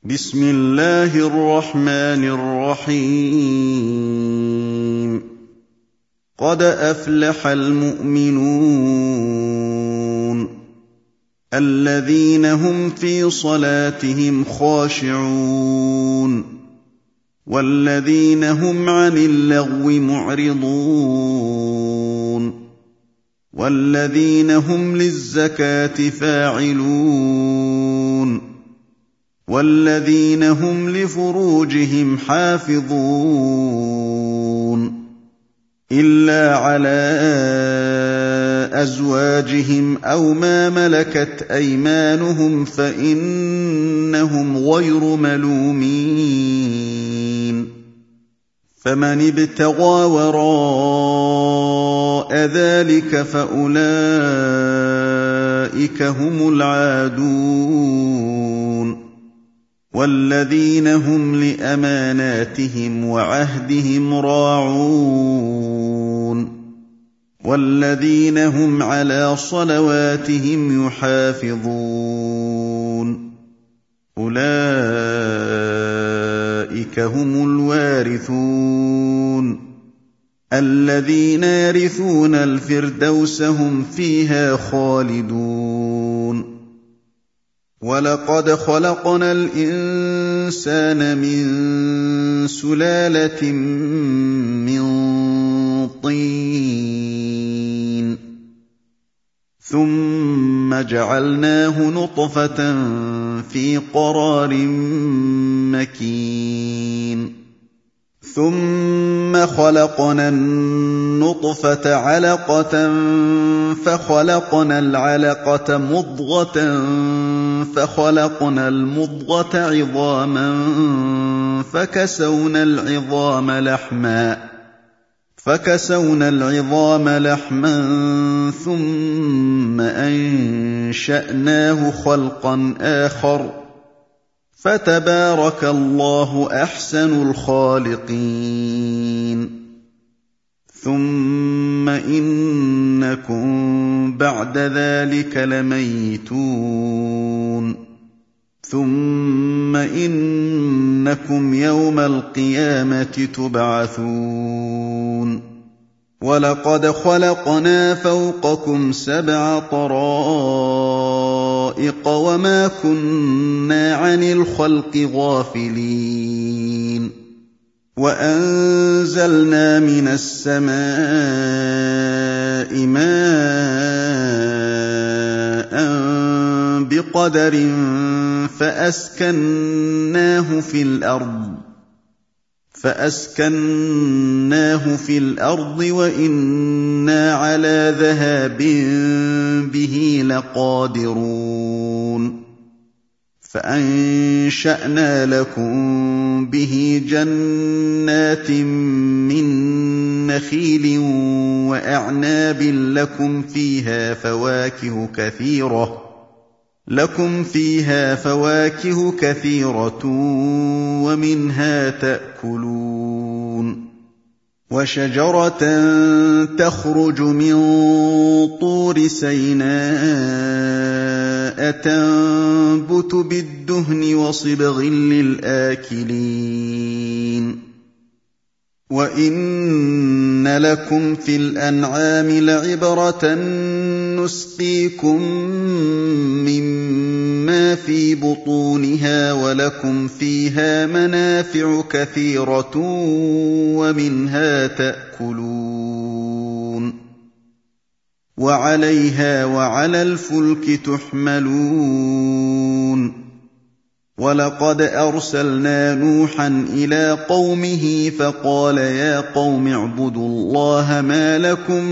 بسم الله الرحمن الرحيم قد أفلح المؤمنون الذين هم في صلاتهم خاشعون والذين هم عن اللغو معرضون والذين هم للزكاة فاعلون والذين هم لفروجهم حافظون إلا على أزواجهم أو ما ملكت أيمانهم فإنهم غير ملومين فمن ابتغى وراء ذلك فأولئك هم العادون والذين هم لأماناتهم وعهدهم راعون والذين هم على صلواتهم يحافظون أولئك هم الوارثون الذين يرثون الفردوس هم فيها خالدون ولقد خلقنا الإنسان من سلالة من طين ثم جعلناه نطفة في قرار مكين ثم خلقنا النطفة علقة فخلقنا العلقة مضغة فخلقنا المضغة عظاما فكسونا العظام لحما ثم أنشأناه خلقا آخر فتبارك الله أحسن الخالقين ثم إنكم بعد ذلك لميتون ثم إنكم يوم القيامة تبعثون ولقد خلقنا فوقكم 7 طرائق وما كنا عن الخلق غافلين وأنزلنا من السماء ماء بقدر فأسكناه في الأرض وإنا على ذهاب به لقادرون فأنشأنا لكم به جنات من نخيل وأعناب لكم فيها فواكه كثيرة ومنها تأكلون وشجرة تخرج من طور سيناء تنبت بالدهن وصبغ للآكلين وإن لكم في الأنعام لعبرة نسقيكم مما في بطونها ولكم فيها منافع كثيرة ومنها تأكلون وعليها وعلى الفلك تحملون ولقد أرسلنا نوحا إلى قومه فقال يا قوم اعبدوا الله ما لكم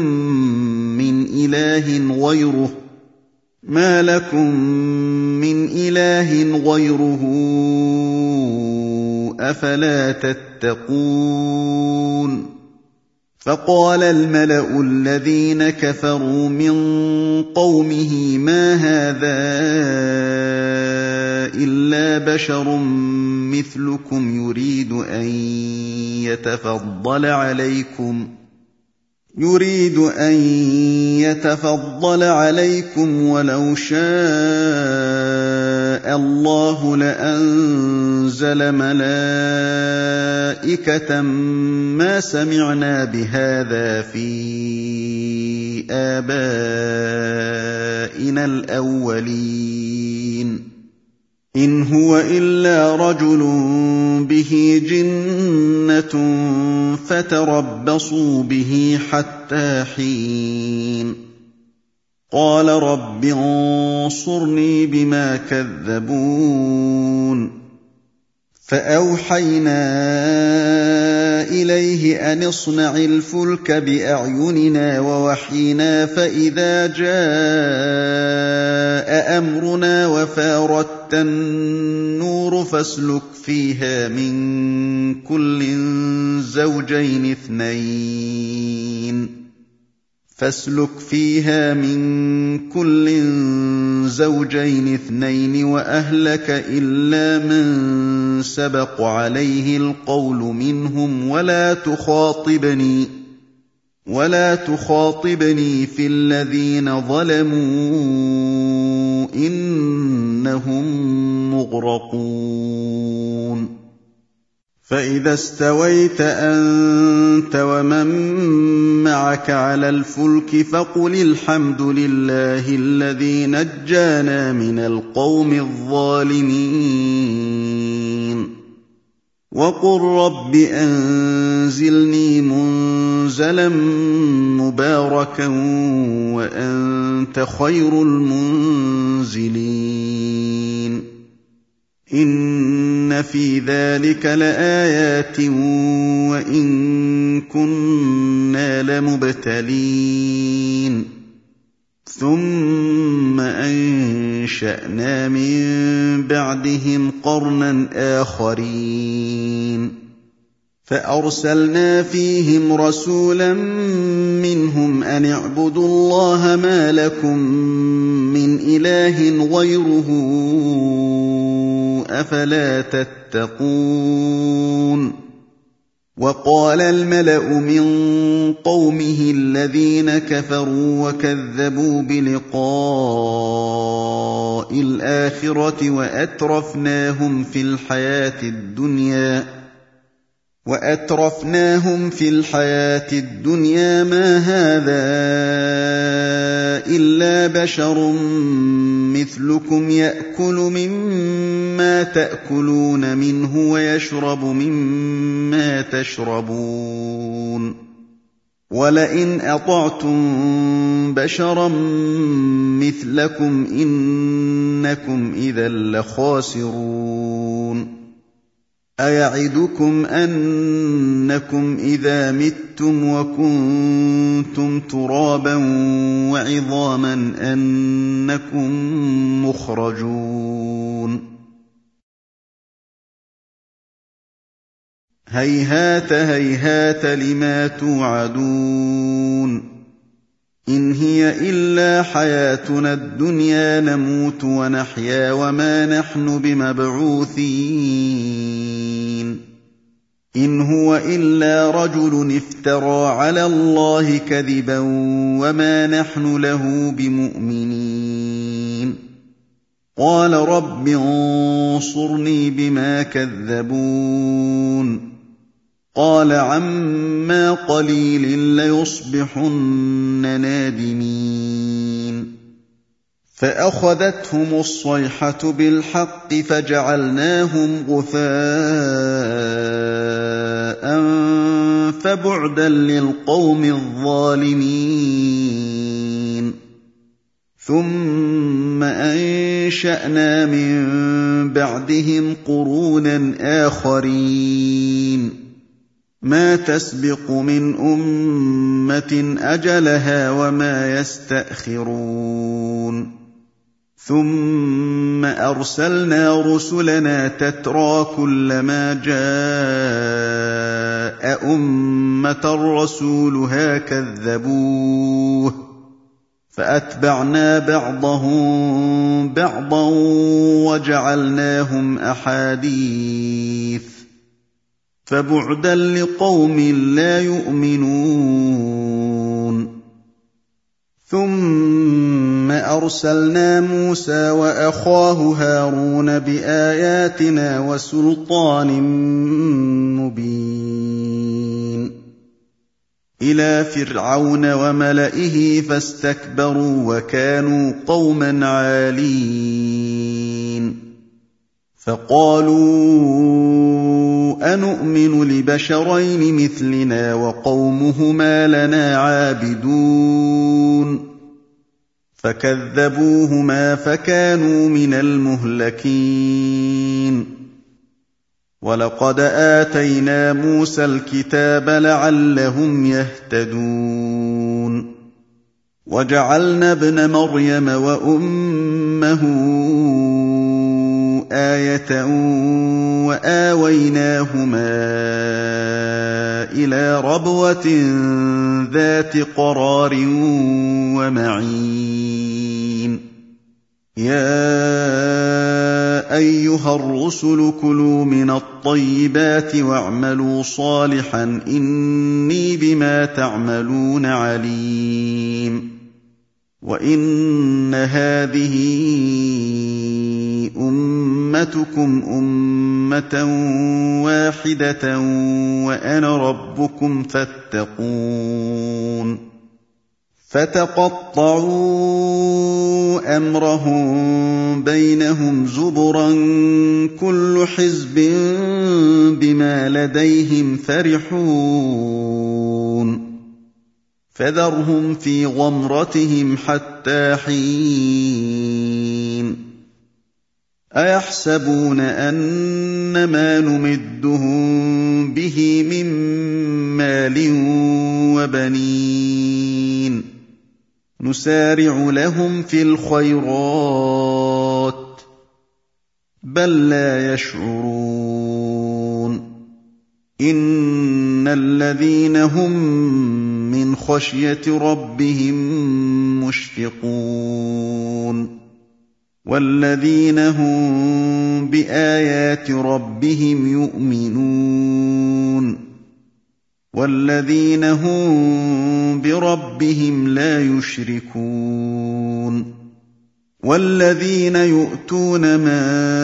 من إله غيره أفلا تتقون فقال الملأ الذين كفروا من قومه ما هذا إلا بشر مثلكم يريد أن يتفضل عليكم ولو شاء شَاءَ اللَّهُ لَأَنزَلَ مَلَائِكَةً مَّا سَمِعْنَا بِهَٰذَا فِي آبَائِنَا الْأَوَّلِينَ إِنْ هُوَ إِلَّا رَجُلٌ بِهِ جِنَّةٌ فَتَرَبَّصُوا بِهِ حَتَّىٰ حِينٍ قَالَ رَبِّ انصُرْنِي بِمَا كَذَّبُونِ فَأَوْحَيْنَا إِلَيْهِ أَنِ اصْنَعِ الْفُلْكَ بِأَعْيُنِنَا وَوَحْيِنَا فَإِذَا جَاءَ أَمْرُنَا وَفَارَتِ النُّورُ فَاسْلُكْ فِيهَا مِن كُلٍّ زَوْجَيْنِ اثْنَيْنِ وَأَهْلَكَ إِلَّا مَن سَبَقَ عَلَيْهِ الْقَوْلُ مِنْهُمْ وَلَا تُخَاطِبْنِي فِي الَّذِينَ ظَلَمُوا إِنَّهُم مُّغْرَقُونَ فَإِذَا اسْتَوَيْتَ أَنتَ وَمَن مَّعَكَ عَلَى الْفُلْكِ فَقُلِ الْحَمْدُ لِلَّهِ الَّذِي نَجَّانَا مِنَ الْقَوْمِ الظَّالِمِينَ وَقُل رَّبِّ أَنزِلْنِي مُنزَلًا مُّبَارَكًا وَأَنتَ خَيْرُ الْمُنزِلِينَ إِنَّ فِي ذَٰلِكَ لَآيَاتٍ وَإِن كُنَّا لَمُبْتَلِينَ ثُمَّ أَنشَأْنَا مِن بَعْدِهِمْ قَرْنًا آخَرِينَ فَأَرْسَلْنَا فِيهِمْ رَسُولًا مِّنْهُمْ أَنِ اعْبُدُوا اللَّهَ مَا لَكُم مِّنْ إِلَٰهٍ غَيْرُهُ أَفَلَا تَتَّقُونَ وَقَالَ الْمَلَأُ مِن قَوْمِهِ الَّذِينَ كَفَرُوا وَكَذَّبُوا بِلِقَاءِ الْآخِرَةِ وَأَتْرَفْنَاهُمْ فِي الْحَيَاةِ الدُّنْيَا مَا هَٰذَا إِلَّا بَشَرٌ مِّثْلُكُمْ يَأْكُلُ مِمَّا تَأْكُلُونَ مِنْهُ وَيَشْرَبُ مِمَّا تَشْرَبُونَ وَلَئِنْ أَطَعْتُم بَشَرًا مِّثْلَكُمْ إِنَّكُمْ إِذًا لَّخَاسِرُونَ أَيَعِدُكُمْ أَنَّكُمْ إِذَا مِتُّمْ وَكُنتُمْ تُرَابًا وَعِظَامًا أَنَّكُم مُّخْرَجُونَ هَيْهَاتَ هَيْهَاتَ لِمَا تُوعَدُونَ إِنْ هِيَ إِلَّا حَيَاتُنَا الدُّنْيَا نَمُوتُ وَنَحْيَا وَمَا نَحْنُ بِمَبْعُوثِينَ إِنْ هُوَ إِلَّا رَجُلٌ افْتَرَىٰ عَلَى اللَّهِ كَذِبًا وَمَا نَحْنُ لَهُ بِمُؤْمِنِينَ قَالَ رَبِّ انصُرْنِي بِمَا كَذَّبُونِ قَالَ عَمَّا قَلِيلٍ لَّيُصْبِحُنَّ نَادِمِينَ فَأَخَذَتْهُمُ الصَّيْحَةُ بِالْحَقِّ فَجَعَلْنَاهُمْ غُثَاءً فَبُعْدًا لِّلْقَوْمِ الظَّالِمِينَ ثُمَّ أَنشَأْنَا مِن بَعْدِهِمْ قُرُونًا آخَرِينَ مَا تَسْبِقُ مِنْ أُمَّةٍ أَجَلَهَا وَمَا يَسْتَأْخِرُونَ ثُمَّ أَرْسَلْنَا رُسُلَنَا تَتْرَىٰ كُلَّمَا جَاءَ أُمَّةً رَّسُولُهَا كَذَّبُوهُ فَأَتْبَعْنَا بَعْضَهُم بَعْضًا وَجَعَلْنَاهُمْ أَحَادِيثَ فَبُعْدًا لِّقَوْمٍ لَّا يُؤْمِنُونَ ثم أرسلنا موسى وأخاه هارون بآياتنا وسلطان مبين إلى فرعون وملئه فاستكبروا وكانوا قوما عالين فقالوا أنؤمن لبشرين مثلنا وقومهما لنا عابدون فكذبوهما فكانوا من المهلكين ولقد آتينا موسى الكتاب لعلهم يهتدون وجعلنا ابن مريم وأمه آية وآويناهما إلى ربوة ذات قرار ومعين يا أيها الرسل كلوا من الطيبات واعملوا صالحا إني بما تعملون عليم وإن هذه أمتكم أمة واحدة وأنا ربكم فاتقون فتقطعوا أمرهم بينهم زبرا كل حزب بما لديهم فرحون فذرهم في غمرتهم حتى حين أيحسبون أن ما نمدهم به من مال وبنين نسارع لهم في الخيرات بل لا يشعرون إن الذين هم من خشية ربهم مشفقون والذين هم بآيات ربهم يؤمنون والذين هم بربهم لا يشركون والذين يؤتون ما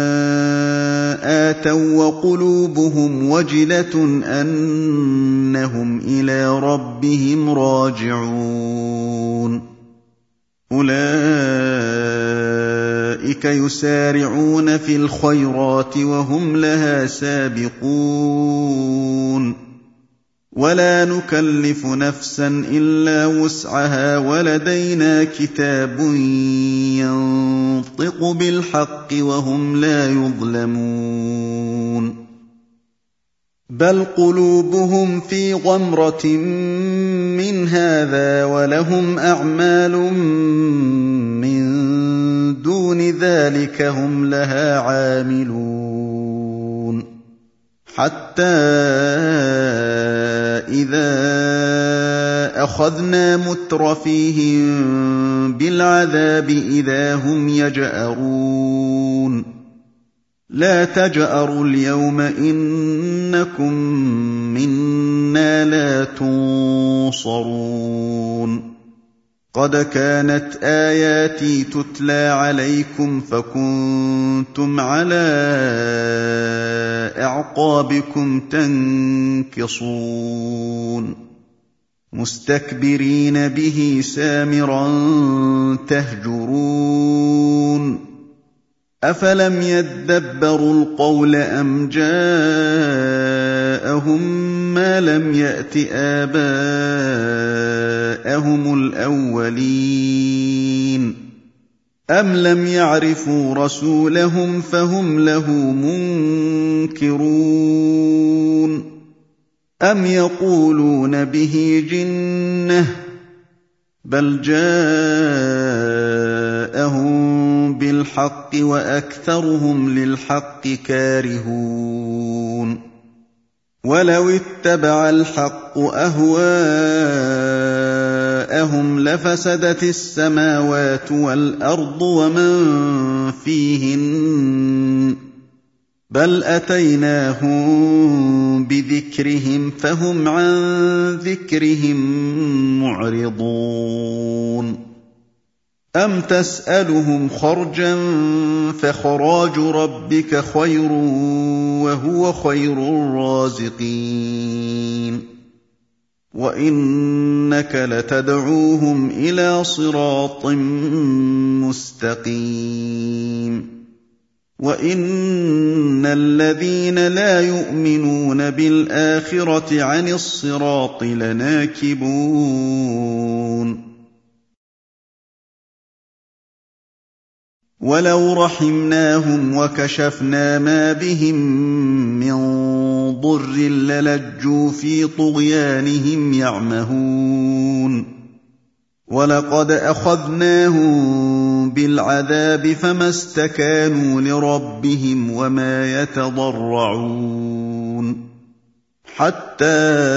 آتوا وقلوبهم وجلة أنهم إلى ربهم راجعون أولئك يسارعون في الخيرات وهم لها سابقون ولا نكلف نفسا إلا وسعها ولدينا كتاب ينطق بالحق وهم لا يظلمون بل قلوبهم في غمرة من هذا ولهم أعمال من دون ذلك هم لها عاملون حتى إذا أخذنا مترفيهم بالعذاب إذا هم يجأرون لا تجأروا اليوم إنكم منا لا تنصرون قد كانت آياتي تتلى عليكم فكنتم على أعقابكم تنكصون مستكبرين به سامرا تهجرون أفلم يدبروا القول أم جاءهم ما لم يأت آباءهم الأولين أم لم يعرفوا رسولهم فهم له منكرون أم يقولون به جنة بل جاءهم بالحق وأكثرهم للحق كارهون ولو اتبع الحق أهواءهم لفسدت السماوات والأرض ومن فيهن بل أتيناهم بذكرهم فهم عن ذكرهم معرضون أَمْ تَسْأَلُهُمْ خَرْجًا فَخَرَاجُ رَبِّكَ خَيْرٌ وَهُوَ خَيْرُ الرَّازِقِينَ وَإِنَّكَ لَتَدْعُوهُمْ إِلَىٰ صِرَاطٍ مُّسْتَقِيمٍ وَإِنَّ الَّذِينَ لَا يُؤْمِنُونَ بِالْآخِرَةِ عَنِ الصِّرَاطِ لَنَاكِبُونَ وَلَوْ رَحِمْنَاهُمْ وَكَشَفْنَا مَا بِهِم مِّن ضُرٍّ لَّلَجُّوا فِي طُغْيَانِهِمْ يَعْمَهُونَ وَلَقَدْ أَخَذْنَاهُم بِالْعَذَابِ فَمَا اسْتَكَانُوا لِرَبِّهِمْ وَمَا يَتَضَرَّعُونَ حَتَّىٰ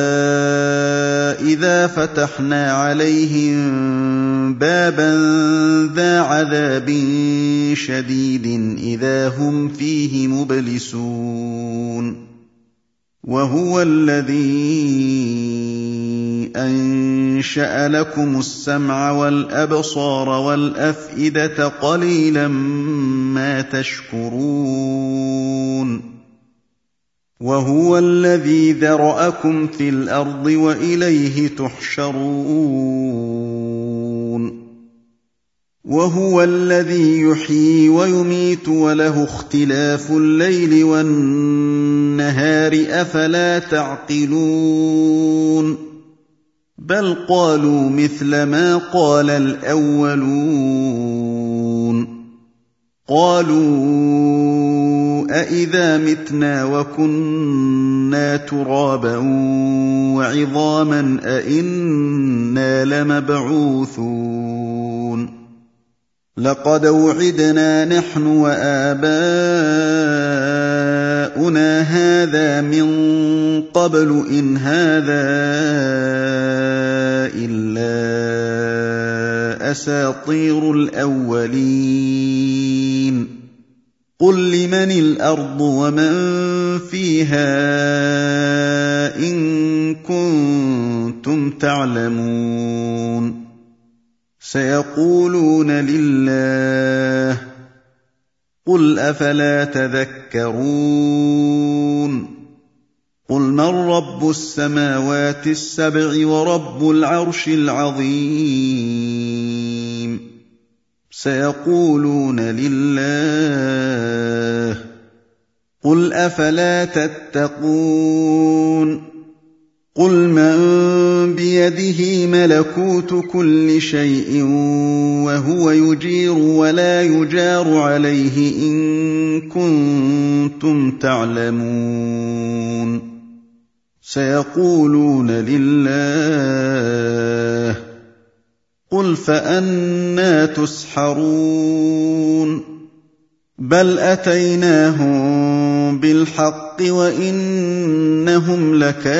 إِذَا فَتَحْنَا عَلَيْهِم بَابًا ذَا عَذَابٍ شَدِيدٍ إِذَا هُمْ فِيهِ مُبْلِسُونَ وَهُوَ الَّذِي أَنشَأَ لَكُمُ السَّمْعَ وَالْأَبْصَارَ وَالْأَفْئِدَةَ قَلِيلًا مَّا تَشْكُرُونَ وَهُوَ الَّذِي ذَرَأَكُمْ فِي الْأَرْضِ وَإِلَيْهِ تُحْشَرُونَ وَهُوَ الَّذِي يُحْيِي وَيُمِيتُ وَلَهُ اخْتِلَافُ اللَّيْلِ وَالنَّهَارِ ۚ أَفَلَا تَعْقِلُونَ بَلْ قَالُوا مِثْلَ مَا قَالَ الْأَوَّلُونَ قَالُوا أَإِذَا مِتْنَا وَكُنَّا تُرَابًا وَعِظَامًا أَإِنَّا لَمَبْعُوثُونَ لَقَدْ وُعِدْنَا نَحْنُ وَآبَاؤُنَا هَٰذَا مِن قَبْلُ إِنْ هَٰذَا إِلَّا أَسَاطِيرُ الْأَوَّلِينَ قُل لِّمَنِ الْأَرْضُ وَمَن فِيهَا إِن كُنتُمْ تَعْلَمُونَ سَيَقُولُونَ لِلَّهِ قُلْ أَفَلَا تَذَكَّرُونَ قُلْ مَن رَّبُّ السَّمَاوَاتِ السَّبْعِ وَرَبُّ الْعَرْشِ الْعَظِيمِ سَيَقُولُونَ لِلَّهِ قُلْ أَفَلَا تَتَّقُونَ قُلْ مَن بِيَدِهِ مَلَكُوتُ كُلِّ شَيْءٍ وَهُوَ يُجِيرُ وَلَا يُجَارُ عَلَيْهِ إِن كُنتُمْ تَعْلَمُونَ سَيَقُولُونَ لِلَّهِ قُلْ فَأَنَّىٰ تُسْحَرُونَ بَلْ أَتَيْنَاهُم بِالْحَقِّ وَإِنَّهُمْ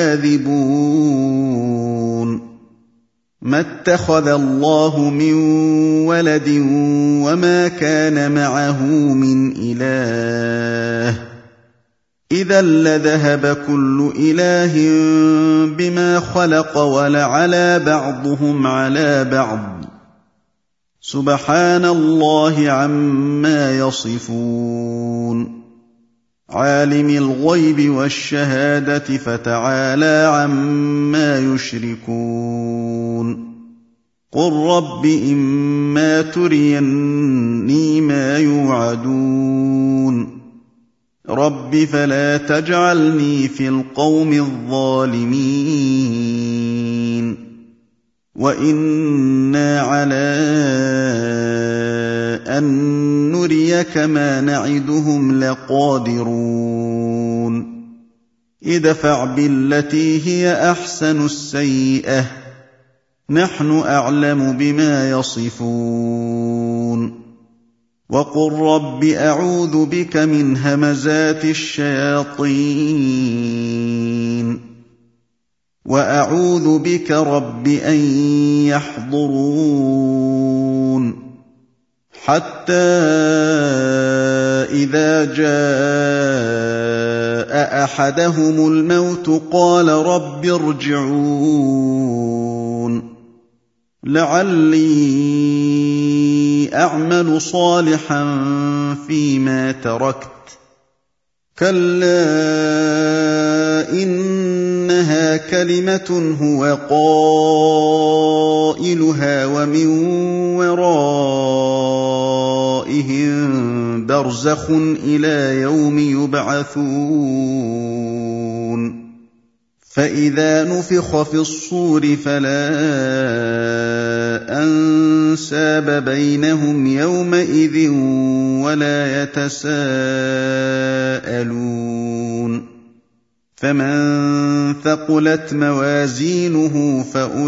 لَكَاذِبُونَ مَا اتَّخَذَ اللَّهُ مِن وَلَدٍ وَمَا كَانَ مَعَهُ مِنْ إِلَٰهٍ إِذًا لَّذَهَبَ كُلُّ إِلَٰهٍ بِمَا خَلَقَ وَلَعَلَا بَعْضُهُمْ عَلَىٰ بَعْضٍ سُبْحَانَ اللَّهِ عَمَّا يَصِفُونَ عَالِمِ الْغَيْبِ وَالشَّهَادَةِ فَتَعَالَىٰ عَمَّا يُشْرِكُونَ قُل رَّبِّ إِمَّا تُرِيَنِّي مَا يُوعَدُونَ رَبِّ فَلَا تَجْعَلْنِي فِي الْقَوْمِ الظَّالِمِينَ وَإِنَّا عَلَىٰ أَن نُّرِيَكَ مَا نَعِدُهُمْ لَقَادِرُونَ ادْفَعْ بِالَّتِي هِيَ أَحْسَنُ السَّيِّئَةَ نَحْنُ أَعْلَمُ بِمَا يَصِفُونَ وَقُل رَّبِّ أَعُوذُ بِكَ مِنْ هَمَزَاتِ الشَّيَاطِينِ وَأَعُوذُ بِكَ رَبِّ أَن يَحْضُرُونِ حَتَّىٰ إِذَا جَاءَ أَحَدَهُمُ الْمَوْتُ قَالَ رَبِّ ارْجِعُونِ لعلي أعمل صالحا فيما تركت كلا إنها كلمة هو قائلها ومن ورائهم برزخ إلى يوم يبعثون فإذا نفخ في الصور فلا أنساب بينهم يومئذ ولا يتساءلون فمن ثقلت موازينه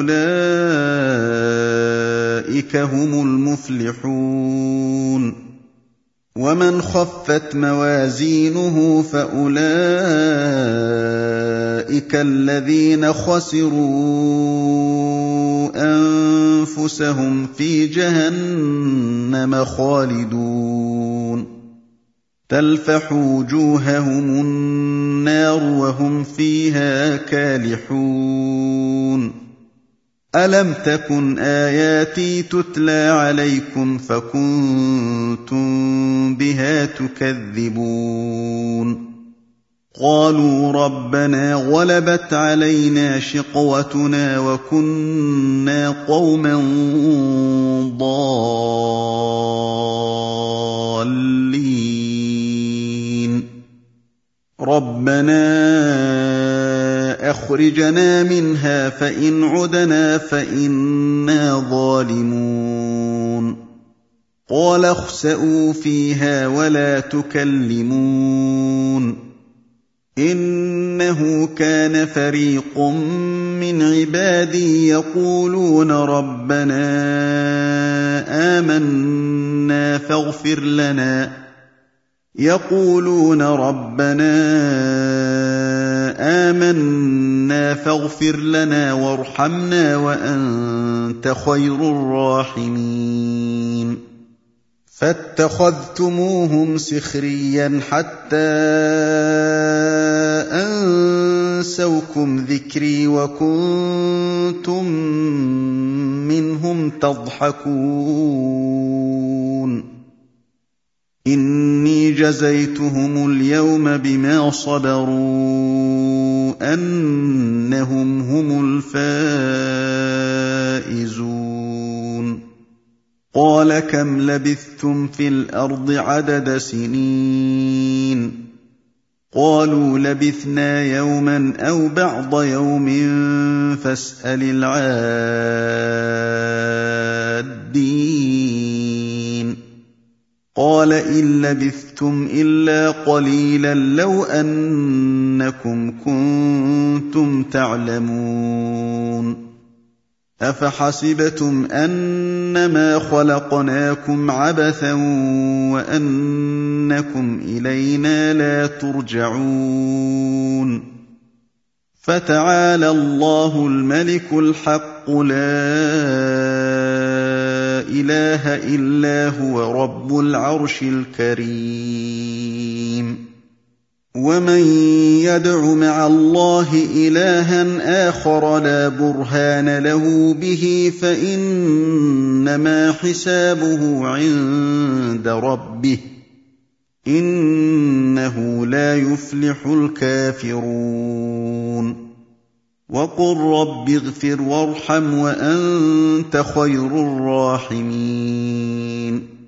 فأولئك هم المفلحون ومن خفت موازينه فأولئك الذين خسروا أنفسهم في جهنم خالدون تلفح وجوههم النار وهم فيها كالحون ألم تكن آياتي تتلى عليكم فكنتم بها تكذبون قالوا ربنا غلبت علينا شقوتنا وكنا قوما ضالين ربنا أخرجنا منها فإن عدنا فإنا ظالمون قال اخسئوا فيها ولا تكلمون إنه كان فريق من عبادي يقولون ربنا آمنا فاغفر لنا وارحمنا وأنت خير الراحمين فاتخذتموهم سخريا حتى أنسوكم ذكري وكنتم منهم تضحكون إني جزيتهم اليوم بما صبروا أنهم هم الفائزون قال كم لبثتم في الأرض عدد سنين قالوا لبثنا يوما أو بعض يوم فاسأل العادين قال إن لبثتم إلا قليلا لو أنكم كنتم تعلمون أفحسبتم أنما خلقناكم عبثا وأنكم إلينا لا ترجعون فتعالى الله الملك الحق لا إله إلا هو رب العرش الكريم ومن يدع مع الله إلها آخر لا برهان له به فإنما حسابه عند ربه إنه لا يفلح الكافرون وقل رب اغفر وارحم وأنت خير الراحمين